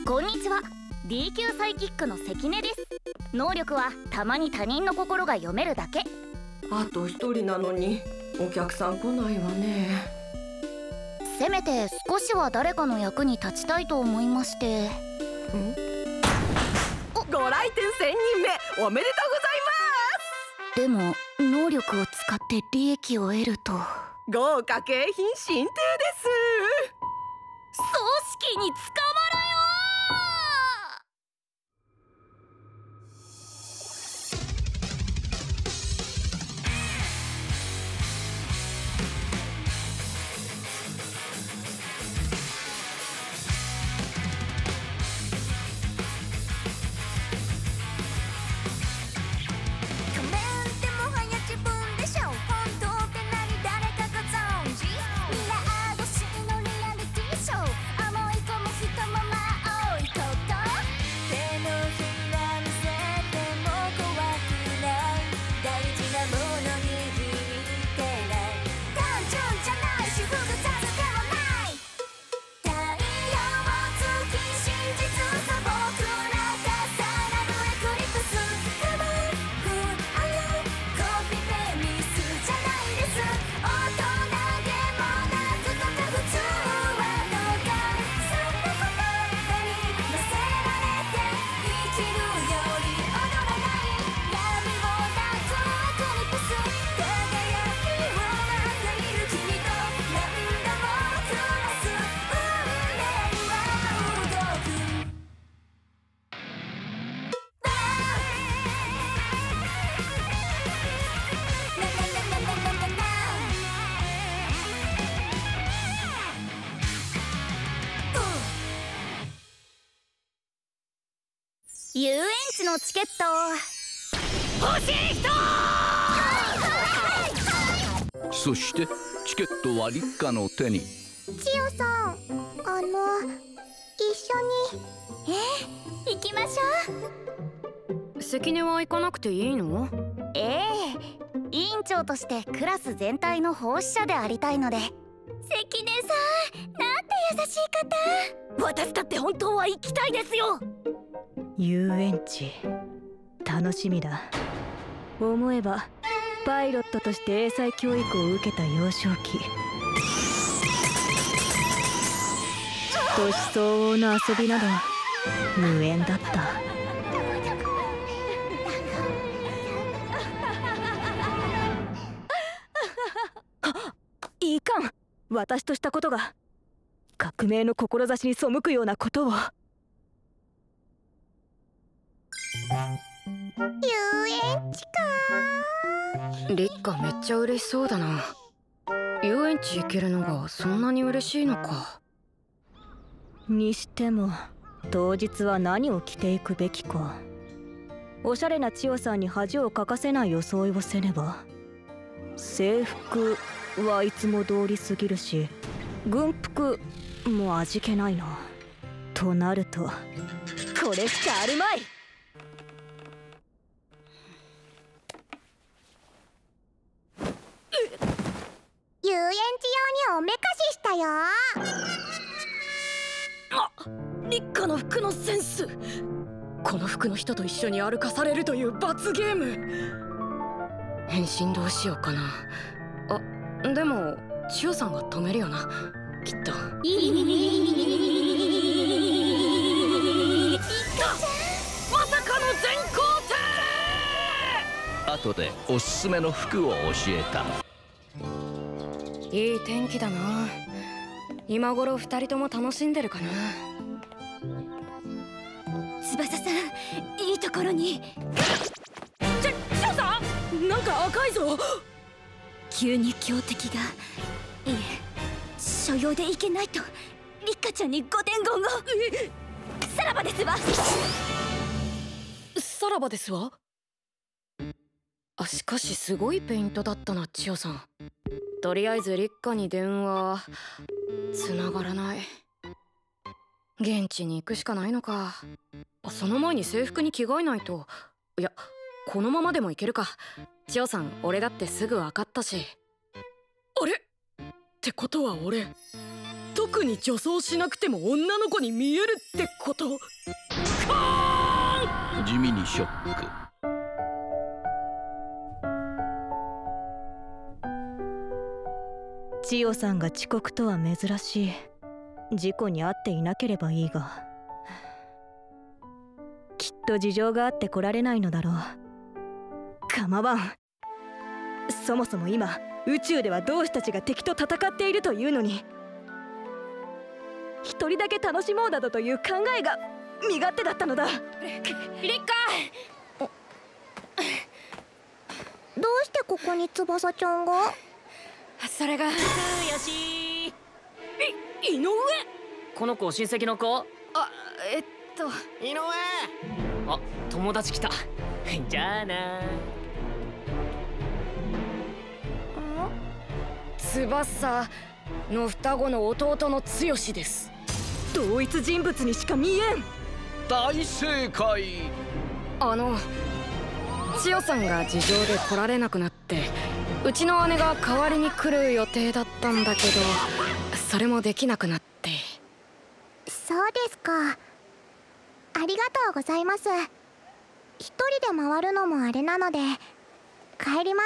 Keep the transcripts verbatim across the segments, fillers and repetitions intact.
こんにちは。 D 級サイキックの関根です。能力はたまに他人の心が読めるだけ。 あと一人なのにお客さん来ないわね。 せめて少しは誰かの役に立ちたいと思いまして。んご来店せんにんめおめでとうございます。 でも能力を使って利益を得ると豪華景品進呈です。 組織に捕まるよ。遊園地のチケット欲しい人。 そしてチケットは立花の手に。 千代さん、あの一緒に。 ええ、行きましょう。関根は行かなくていいの？ ええ、委員長としてクラス全体の奉仕者でありたいので。関根さん、なんて優しい方。私だって本当は行きたいですよ。 遊園地楽しみだ。思えばパイロットとして英才教育を受けた幼少期、年相応の遊びなど無縁だった。いかん、私としたことが革命の志に背くようなことを。 遊園地かー。リッカめっちゃ嬉しそうだな。遊園地行けるのがそんなに嬉しいのか。 にしても当日は何を着ていくべきか。おしゃれな千代さんに恥をかかせない装いをせねば。制服はいつも通りすぎるし、軍服も味気ないな。となるとこれしかあるまい。 遊園地用におめかししたよ。 あ、立花の服のセンス。この服の人と一緒に歩かされるという罰ゲーム。変身どうしようかな。あ、でも千代さんが止めるよな、きっと。まさかの全校生。 後でおすすめの服を教えた。 いい天気だな。今頃二人とも楽しんでるかな。 翼さん、いいところに。 ちょ、千代さん、なんか赤いぞ。 急に強敵が。いえ、所用でいけないと立花ちゃんにご伝言を。さらばですわ。 さらばですわ。あ、しかしすごいペイントだったな、千代さん。とりあえず立花に電話つながらない。現地に行くしかないのか。その前に制服に着替えないと。いや、このままでもいけるか。千代さん、俺だってすぐ分かったし。あれってことは俺特に女装しなくても女の子に見えるってこと？ 地味にショック。 千代さんが遅刻とは珍しい。事故に遭っていなければいいが、きっと事情があって来られないのだろう。構わん。そもそも今宇宙では同志たちが敵と戦っているというのに、一人だけ楽しもうなどという考えが身勝手だったのだ。 リッカ！ どうしてここに翼ちゃんが？ それがよし。い井上。 この子親戚の子？ あ、えっと井上。あ、友達来た。じゃあな。 翼の双子の弟の剛です。 同一人物にしか見えん。 大正解。 あの千代さんが事情で来られなくなって、うちの姉が代わりに来る予定だったんだけど、それもできなくなって。 そうですか。ありがとうございます。一人で回るのもあれなので帰ります。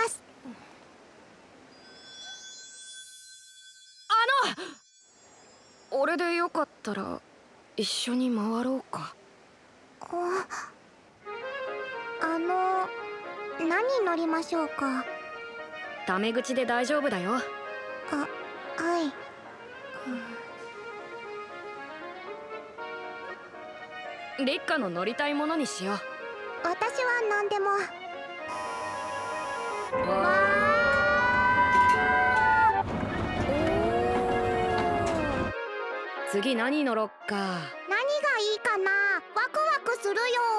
あの俺でよかったら一緒に回ろうか。 あ、あの何乗りましょうか？ タメ口で大丈夫だよ。 あ、はい。 リッカの乗りたいものにしよう。 私は何でも。 わー。次何乗ろっか。 何がいいかな。ワクワクする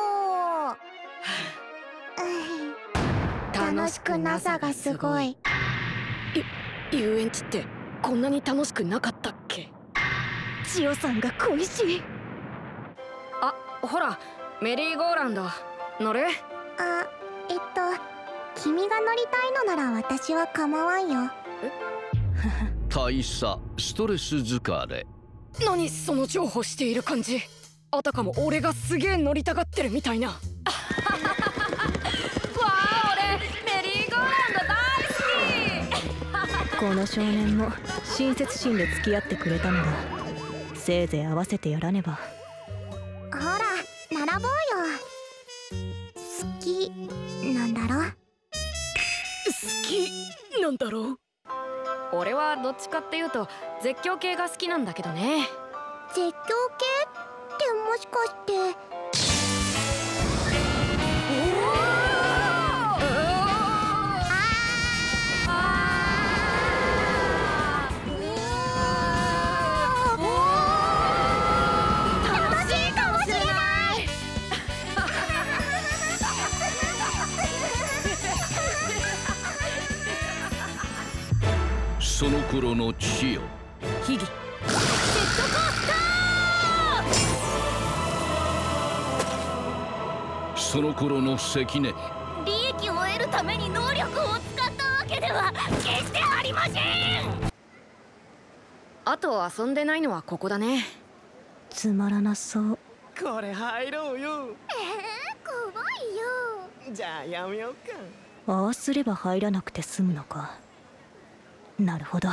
よ。楽しくなさがすごい。 遊園地ってこんなに楽しくなかったっけ？ 千代さんが恋しい。 あ、ほらメリーゴーランド乗る？ あ、えっと君が乗りたいのなら私は構わんよ。 え大佐ストレス疲れ。 何その情報している感じ。あたかも俺がすげえ乗りたがってるみたいな。わあ、俺メリーゴーランド大好き。 この少年も親切心で付き合ってくれたのだ。せいぜい合わせてやらねば。 ほら並ぼうよ。好きなんだろ？ 好きなんだろう？ 俺はどっちかっていうと絶叫系が好きなんだけどね。 絶叫系ってもしかして。 その頃の千代。 ヒギ。ジェットコースター。その頃の関根。 利益を得るために能力を使ったわけでは決してありません。 あと遊んでないのはここだね。 つまらなそう。 これ入ろうよ。 えー、怖いよ。 じゃあやめようか。 ああすれば入らなくて済むのか。なるほど。 えー、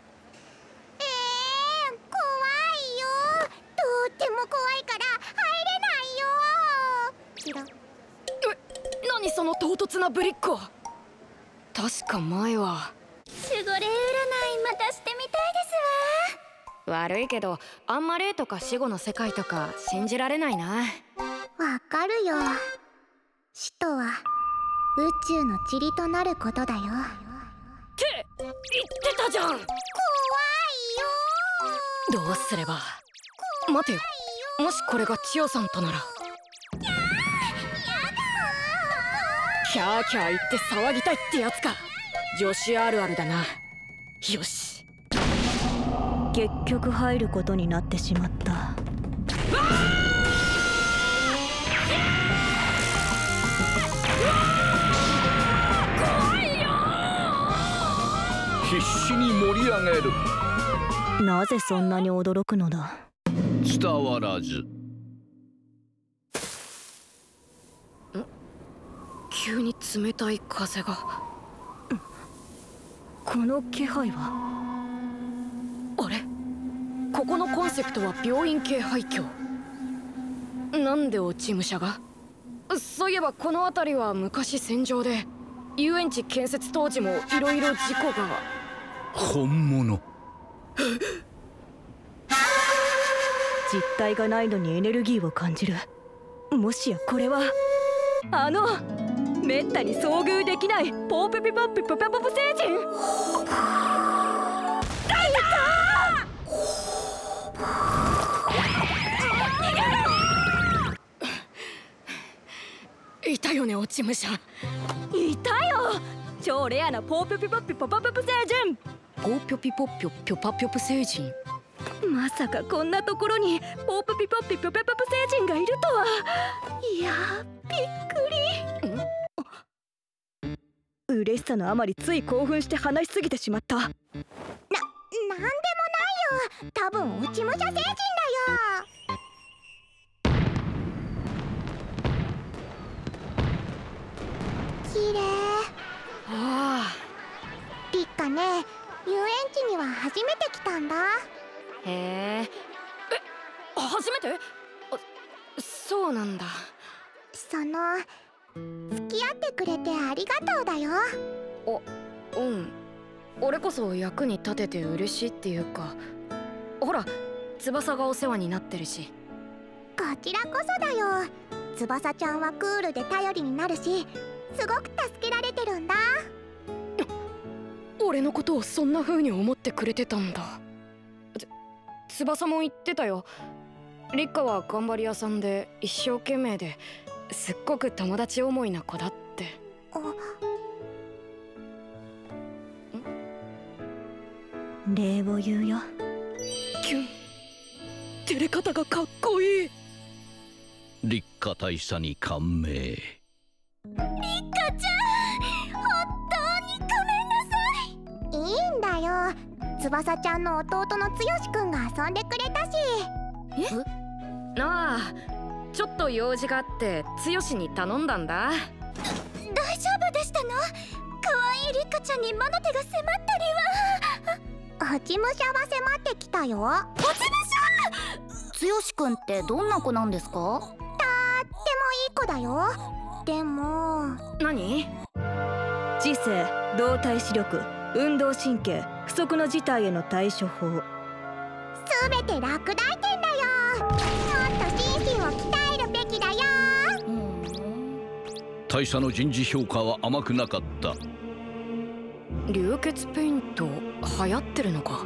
怖いよ。とっても怖いから入れないよ。 え、何その唐突なぶりっ子。確か前は守護霊占いまたしてみたいですわ。 悪いけどあんま霊とか死後の世界とか信じられないな。 わかるよ。死とは宇宙の塵となることだよ。 って言ってたじゃん。 怖いよ。 どうすれば。待てよ、もしこれが千代さんとなら。キャーキャー言って騒ぎたいってやつか。女子あるあるだな。よし。 結局入ることになってしまった。 必死に盛り上げる。 なぜそんなに驚くのだ。 伝わらず。ん？ 急に冷たい風が。 この気配は。 あれ、ここのコンセプトは病院系廃墟。なんで落ち武者が？そういえばこの辺りは昔戦場で、遊園地建設当時もいろいろ事故が。 本物。 実体がないのにエネルギーを感じる。もしやこれはあのめったに遭遇できないポーペピポッピポペポプ星人。 いたよね、落ち武者。 いたよ、超レアなポーペピポッピポパペプ星人。 ポーピョピポッピョピョパピョプ星人。 まさかこんなところにポープピポッピピョペポプ星人がいるとは。いやびっくり。嬉しさのあまりつい興奮して話しすぎてしまった。な、なんでもないよ。多分落ち武者星人だよ。綺麗。 ああ。 リッカね、遊園地には初めて来たんだ。 へえ。え、初めて？あ、そうなんだ。 その、付き合ってくれてありがとうだよ。 あ、うん。俺こそ役に立てて嬉しいっていうか、ほら、翼がお世話になってるし。 こちらこそだよ。翼ちゃんはクールで頼りになるし、すごく助けられてるんだ。 俺のことをそんな風に思ってくれてたんだ。つ翼も言ってたよ。リッカは頑張り屋さんで一生懸命ですっごく友達思いな子だって。 礼を言うよ。 キュン、照れ方がかっこいい。 立花大佐に感銘。 リッカちゃん、本当にごめんなさい。 いいんだよ。翼ちゃんの弟の剛くんが遊んでくれたし。 え？ああ、ちょっと用事があって剛に頼んだんだ。 大丈夫でしたの？可愛いリッカちゃんに魔の手が迫ったりは。 落ち武者は迫ってきたよ。 落ち武者！剛くんってどんな子なんですか？ とってもいい子だよ。でも。 何？ 知性、動体視力、運動神経、不測の事態への対処法。 すべて落第点だよ。もっと心身を鍛えるべきだよ。 大佐の人事評価は甘くなかった。 流血ペイント流行ってるのか。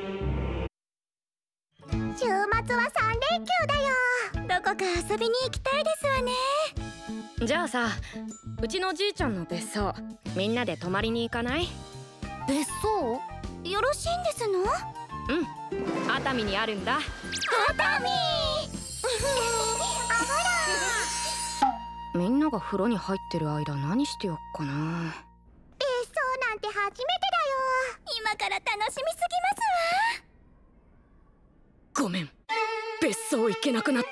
週末はさん連休だよ。 どこか遊びに行きたいですわね。 じゃあさ、うちのじいちゃんの別荘みんなで泊まりに行かない？ 別荘？よろしいんですの？ うん、熱海にあるんだ。 熱海あほら。 みんなが風呂に入ってる間何してよっかな。 別荘なんて初めてだよ。 今から楽しみすぎますわ。ごめん、別荘行けなくなった。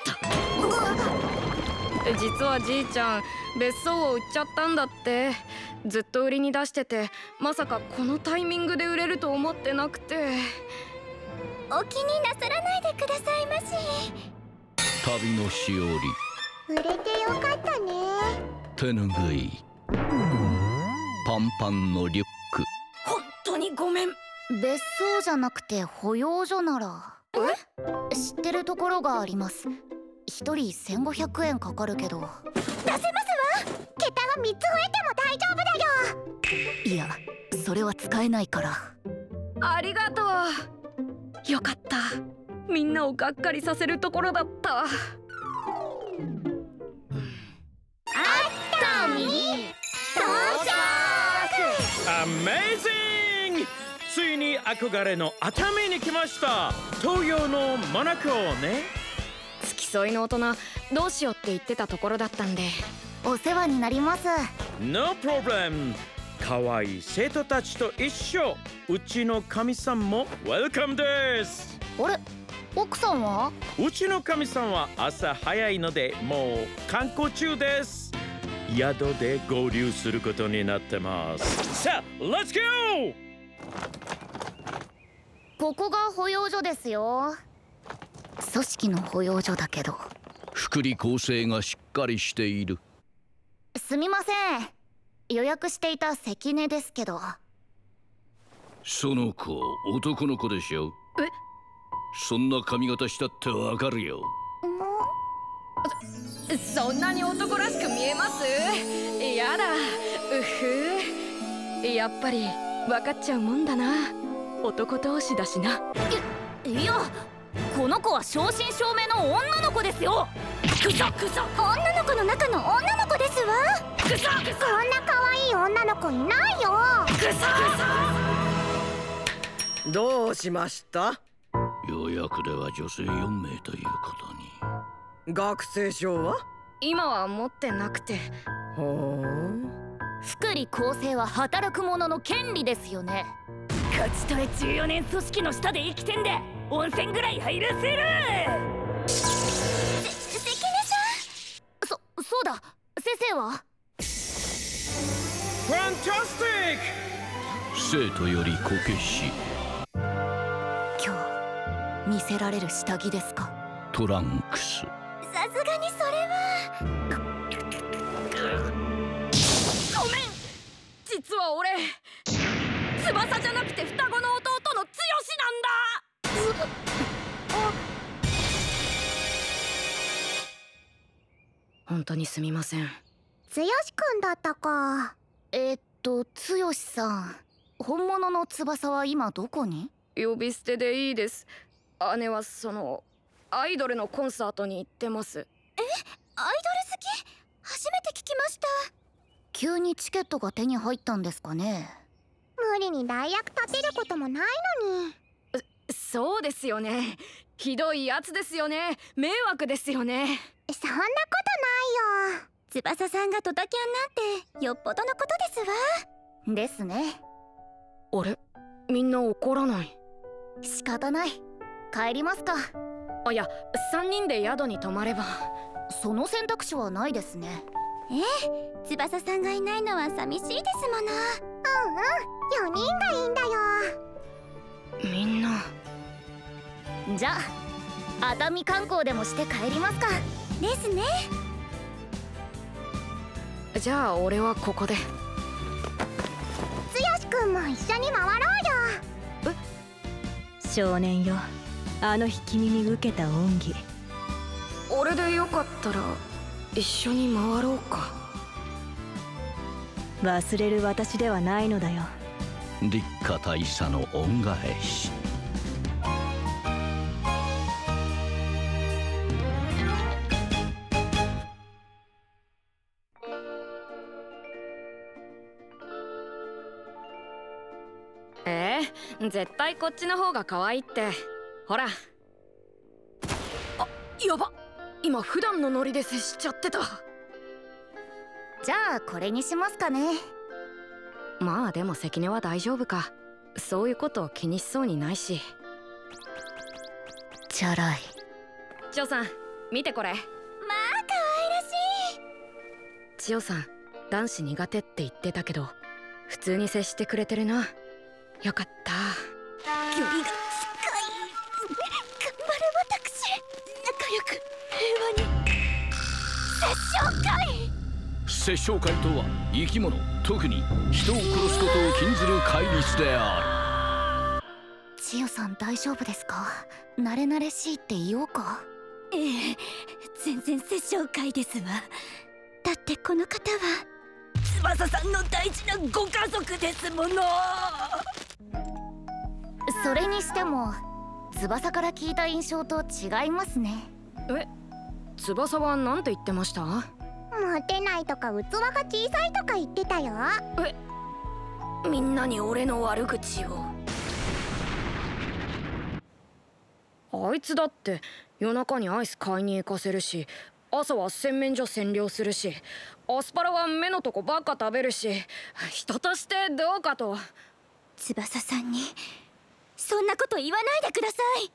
実はじいちゃん別荘を売っちゃったんだって。ずっと売りに出してて、まさかこのタイミングで売れると思ってなくて。 お気になさらないでくださいまし。 旅のしおり。 売れてよかったね。 手ぬぐい。パンパンのリュック。 本当にごめん。 別荘じゃなくて保養所なら。え？知ってるところがあります。一人せんごひゃくえんかかるけど。出せますわ。 桁がみっつ増えても大丈夫だよ。 いや、それは使えないから。 ありがとう。よかった。みんなをがっかりさせるところだった。 熱海到着。 アメージング！ついに憧れの熱海に来ました。東洋のモナコね。 付き添いの大人どうしようって言ってたところだったんで。 お世話になります。 No problem。 可愛い生徒たちと一緒。うちの神さんもウェルカムです。 あれ、奥さんは？ うちの神さんは朝早いのでもう観光中です。宿で合流することになってます。さあ、レッツゴー！ ここが保養所ですよ。組織の保養所だけど福利厚生がしっかりしている。 すみません、予約していた関根ですけど。 その子男の子でしょ。え、そんな髪型したってわかるよ。 そんなに男らしく見えます？やだ、うふ。やっぱり分かっちゃうもんだな。男同士だしな。 い、いや、この子は正真正銘の女の子ですよ。くそくそ、女の子の中の女の子ですわ。くそくそ、こんな可愛い女の子いないよ。くそくそ。どうしました？ 予約では女性よんめいということに。 学生証は？ 今は持ってなくて。 ほう。 福利厚生は働く者の権利ですよね。勝ち取れじゅうよねん組織の下で生きてんで温泉ぐらい入らせる。せ、関根さん。そ、そうだ、先生は？ ファンタスティック。 生徒よりこけし。 今日見せられる下着ですか？ トランクス。 さすがにそれは。 ごめん、実は俺翼じゃなくて双子の弟の剛なんだ。本当にすみません。 剛くんだったか。 えー、っと剛さん、本物の翼は今どこに？ 呼び捨てでいいです。姉はそのアイドルのコンサートに行ってます。 え、アイドル好き？初めて聞きました。急にチケットが手に入ったんですかね？ 無理に代役立てることもないのに。 そうですよね。ひどいやつですよね。迷惑ですよね。 そんなことないよ。翼さんがドタキャンなんてよっぽどのことですわ。 ですね。 あれ、みんな怒らない？ 仕方ない。帰りますか。 あ、いや、さんにんで宿に泊まれば。 その選択肢はないですね。 ええ、翼さんがいないのは寂しいですもの。うんうん、よにんがいいんだよ。 みんな。 じゃあ熱海観光でもして帰りますか。 ですね。 じゃあ俺はここで。 剛くんも一緒に回ろうよ。 え？少年よ、あの日君に受けた恩義。 俺でよかったら一緒に回ろうか。 忘れる私ではないのだよ。 立花大佐の恩返し。 ええ、絶対こっちの方が可愛いって。ほら。あ、やば、今普段のノリで接しちゃってた。 じゃあこれにしますかね。 まあでも関根は大丈夫か。そういうことを気にしそうにないし。 チャラい。 千代さん、見てこれ。 まあ可愛らしい。 千代さん、男子苦手って言ってたけど普通に接してくれてるな。よかった。 距離が近い。頑張る私。仲良く平和に。殺生会。 殺生会とは生き物、特に人を殺すことを禁ずる戒律である。 千代さん大丈夫ですか？慣れ慣れしいって言おうか。 ええ、全然殺生会ですわ。だってこの方は翼さんの大事なご家族ですもの。 それにしても翼から聞いた印象と違いますね。 え、翼は何て言ってました？ モテないとか器が小さいとか言ってたよ。 え、みんなに俺の悪口を。あいつだって夜中にアイス買いに行かせるし、 朝は洗面所占領するし、アスパラは目のとこばっか食べるし、人としてどうかと。 翼さんにそんなこと言わないでください。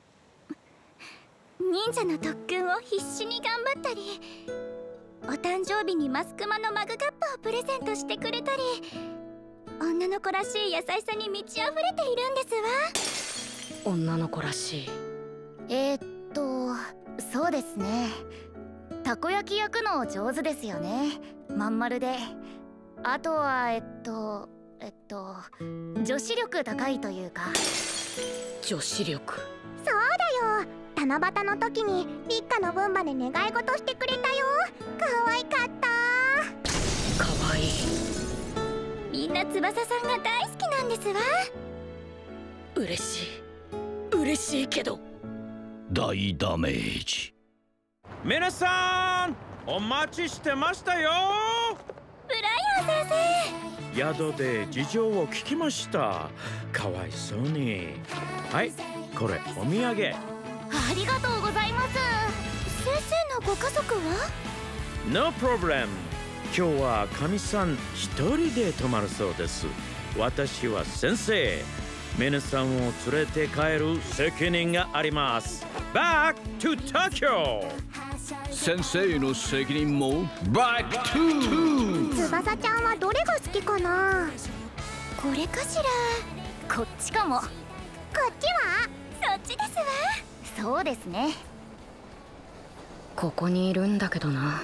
忍者の特訓を必死に頑張ったり、お誕生日にマスクマのマグカップをプレゼントしてくれたり、女の子らしい優しさに満ち溢れているんですわ。女の子らしい。 えー、っとそうですね。たこ焼き焼くの上手ですよね。まん丸で。あとはえっとえっと女子力高いというか。 女子力。 そうだよ。七夕の時に立花の分まで願い事してくれたよ。可愛かった。 可愛い。 みんな翼さんが大好きなんですわ。 嬉しい嬉しいけど大ダメージ。 皆さんお待ちしてましたよ。 ブライアン先生、宿で事情を聞きました。かわいそうに。はい、これお土産。 ありがとうございます。先生のご家族は？ No problem。 今日はかみさん一人で泊まるそうです。私は先生。皆さんを連れて帰る責任があります。 Back to Tokyo。 先生の責任も Back to。 翼ちゃんはどれが好きかな。 これかしら。こっちかも。こっちは？ そっちですわ。そうですね。 ここにいるんだけどな。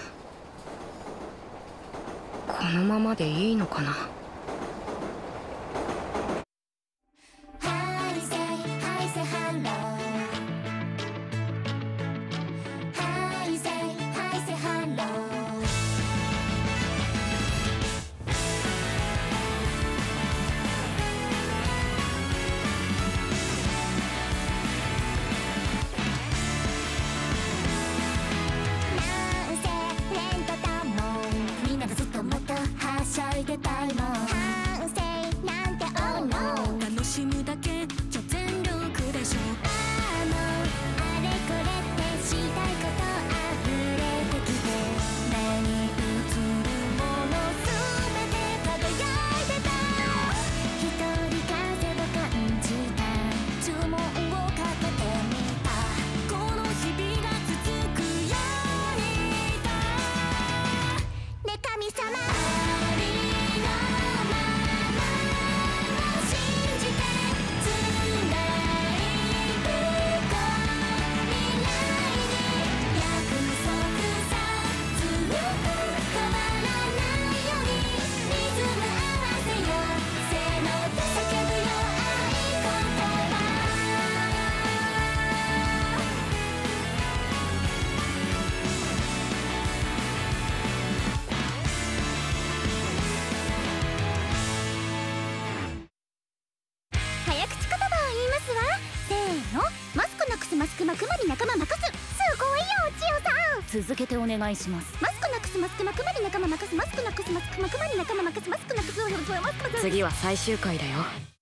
このままでいいのかな。 続けてお願いします。 マスクなくすマスクまくまり仲間任すマスクなくすマスクまくまり仲間任すマスクなくすマスクなくす。 次は最終回だよ。